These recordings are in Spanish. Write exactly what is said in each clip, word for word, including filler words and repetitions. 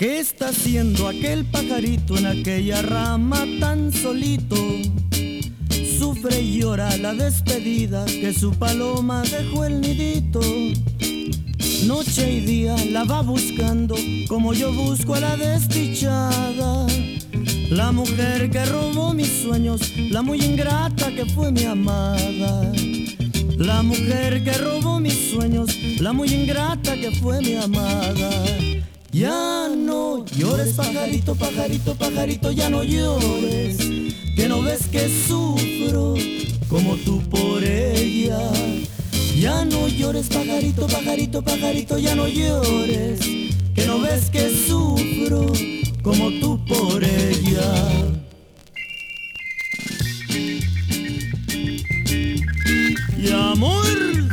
¿Qué está haciendo aquel pajarito en aquella rama tan solito? Sufre y llora la despedida que su paloma dejó el nidito. Noche y día la va buscando como yo busco a la desdichada, la mujer que robó mis sueños, la muy ingrata que fue mi amada. La mujer que robó mis sueños, la muy ingrata que fue mi amada. Ya no llores, pajarito, pajarito, pajarito, ya no llores, que no ves que sufro como tú por ella. Ya no llores, pajarito, pajarito, pajarito, ya no llores, que no ves que sufro como tú por ella. Y amor,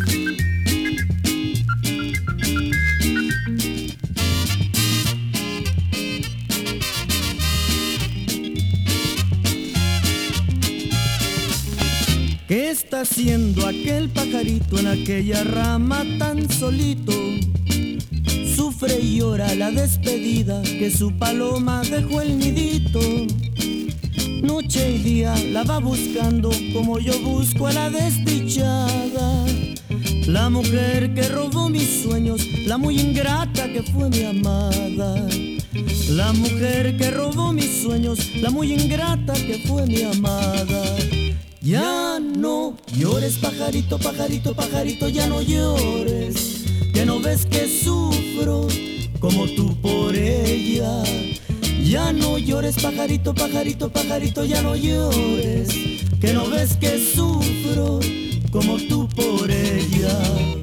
¿qué está haciendo aquel pajarito en aquella rama tan solito? Sufre y llora la despedida que su paloma dejó el nidito. Noche y día la va buscando como yo busco a la desdichada, la mujer que robó mis sueños, la muy ingrata que fue mi amada. La mujer que robó mis sueños, la muy ingrata que fue mi amada. Ya no llores, pajarito, pajarito, pajarito, ya no llores, que no ves que sufro como tú por ella. Ya no llores, pajarito, pajarito, pajarito, ya no llores, que no ves que sufro como tú por ella.